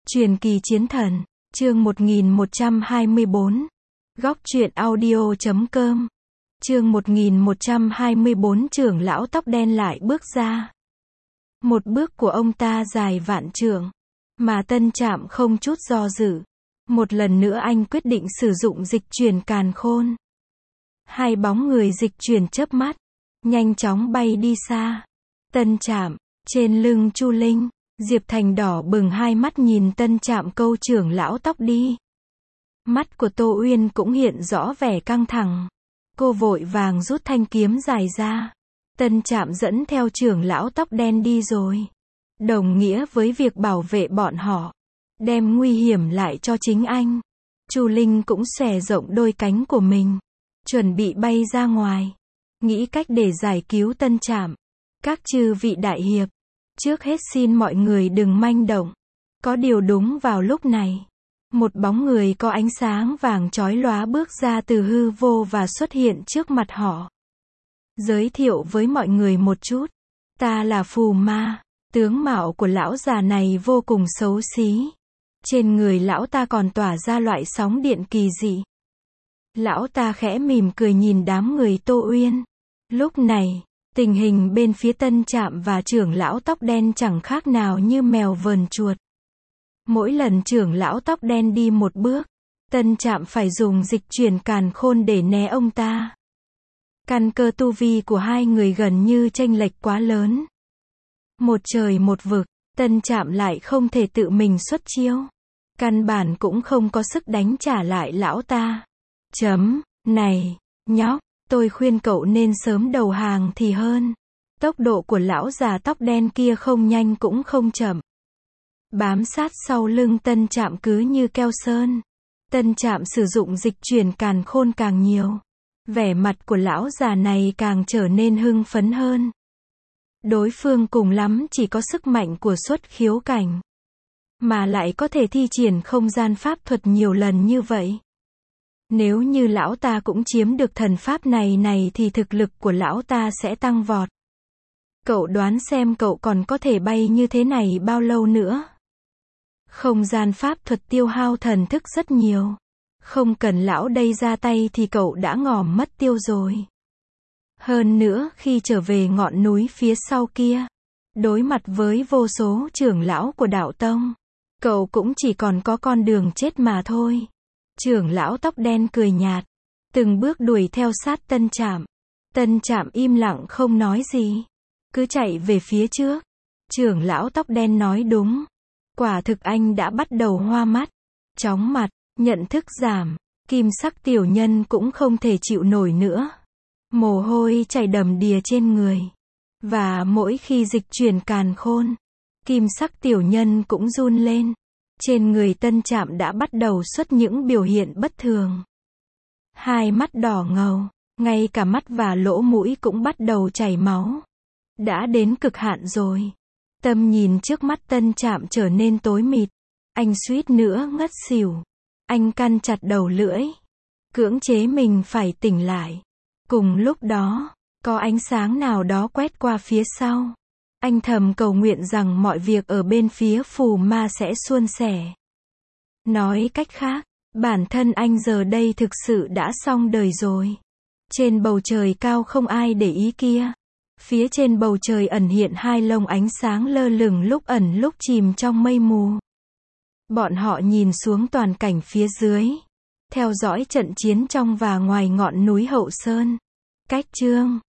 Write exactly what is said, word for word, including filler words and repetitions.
Truyền kỳ chiến thần, chương một nghìn một trăm hai mươi bốn. Góc truyện audio chấm com. Chương một nghìn một trăm hai mươi bốn trưởng lão tóc đen lại bước ra. Một bước của ông ta dài vạn trượng, mà Tân Trạm không chút do dự. Một lần nữa anh quyết định sử dụng dịch chuyển càn khôn. Hai bóng người dịch chuyển chớp mắt, nhanh chóng bay đi xa. Tân Trạm, trên lưng Chu Linh, Diệp Thành đỏ bừng hai mắt nhìn Tân Trạm câu trưởng lão tóc đi. Mắt của Tô Uyên cũng hiện rõ vẻ căng thẳng. Cô vội vàng rút thanh kiếm dài ra. Tân Trạm dẫn theo trưởng lão tóc đen đi rồi. Đồng nghĩa với việc bảo vệ bọn họ, đem nguy hiểm lại cho chính anh. Chu Linh cũng xòe rộng đôi cánh của mình, chuẩn bị bay ra ngoài, nghĩ cách để giải cứu Tân Trạm. Các chư vị đại hiệp, trước hết xin mọi người đừng manh động. Có điều đúng vào lúc này, một bóng người có ánh sáng vàng chói lóa bước ra từ hư vô và xuất hiện trước mặt họ. Giới thiệu với mọi người một chút, ta là Phù Ma. Tướng mạo của lão già này vô cùng xấu xí. Trên người lão ta còn tỏa ra loại sóng điện kỳ dị. Lão ta khẽ mỉm cười nhìn đám người Tô Uyên. Lúc này, tình hình bên phía Tân Trạm và trưởng lão tóc đen chẳng khác nào như mèo vờn chuột. Mỗi lần trưởng lão tóc đen đi một bước, Tân Trạm phải dùng dịch chuyển càn khôn để né ông ta. Căn cơ tu vi của hai người gần như chênh lệch quá lớn. Một trời một vực, Tân Trạm lại không thể tự mình xuất chiêu. Căn bản cũng không có sức đánh trả lại lão ta. Chấm, này, nhóc, tôi khuyên cậu nên sớm đầu hàng thì hơn. Tốc độ của lão già tóc đen kia không nhanh cũng không chậm. Bám sát sau lưng Tân Trạm cứ như keo sơn. Tân Trạm sử dụng dịch chuyển càn khôn càng nhiều. Vẻ mặt của lão già này càng trở nên hưng phấn hơn. Đối phương cùng lắm chỉ có sức mạnh của xuất khiếu cảnh, mà lại có thể thi triển không gian pháp thuật nhiều lần như vậy. Nếu như lão ta cũng chiếm được thần pháp này này thì thực lực của lão ta sẽ tăng vọt. Cậu đoán xem cậu còn có thể bay như thế này bao lâu nữa? Không gian pháp thuật tiêu hao thần thức rất nhiều. Không cần lão đây ra tay thì cậu đã ngỏm mất tiêu rồi. Hơn nữa khi trở về ngọn núi phía sau kia, đối mặt với vô số trưởng lão của đạo tông, cậu cũng chỉ còn có con đường chết mà thôi. Trưởng lão tóc đen cười nhạt, từng bước đuổi theo sát Tân Trạm. Tân Trạm im lặng không nói gì, cứ chạy về phía trước. Trưởng lão tóc đen nói đúng, quả thực anh đã bắt đầu hoa mắt, chóng mặt, nhận thức giảm, kim sắc tiểu nhân cũng không thể chịu nổi nữa. Mồ hôi chảy đầm đìa trên người. Và mỗi khi dịch chuyển càn khôn, kim sắc tiểu nhân cũng run lên. Trên người Tân Trạm đã bắt đầu xuất những biểu hiện bất thường. Hai mắt đỏ ngầu, ngay cả mắt và lỗ mũi cũng bắt đầu chảy máu. Đã đến cực hạn rồi. Tầm nhìn trước mắt Tân Trạm trở nên tối mịt. Anh suýt nữa ngất xỉu. Anh cắn chặt đầu lưỡi, cưỡng chế mình phải tỉnh lại. Cùng lúc đó, có ánh sáng nào đó quét qua phía sau. Anh thầm cầu nguyện rằng mọi việc ở bên phía Phù Ma sẽ suôn sẻ. Nói cách khác, bản thân anh giờ đây thực sự đã xong đời rồi. Trên bầu trời cao không ai để ý kia, phía trên bầu trời ẩn hiện hai lông ánh sáng lơ lửng lúc ẩn lúc chìm trong mây mù. Bọn họ nhìn xuống toàn cảnh phía dưới, theo dõi trận chiến trong và ngoài ngọn núi Hậu Sơn. Cách chương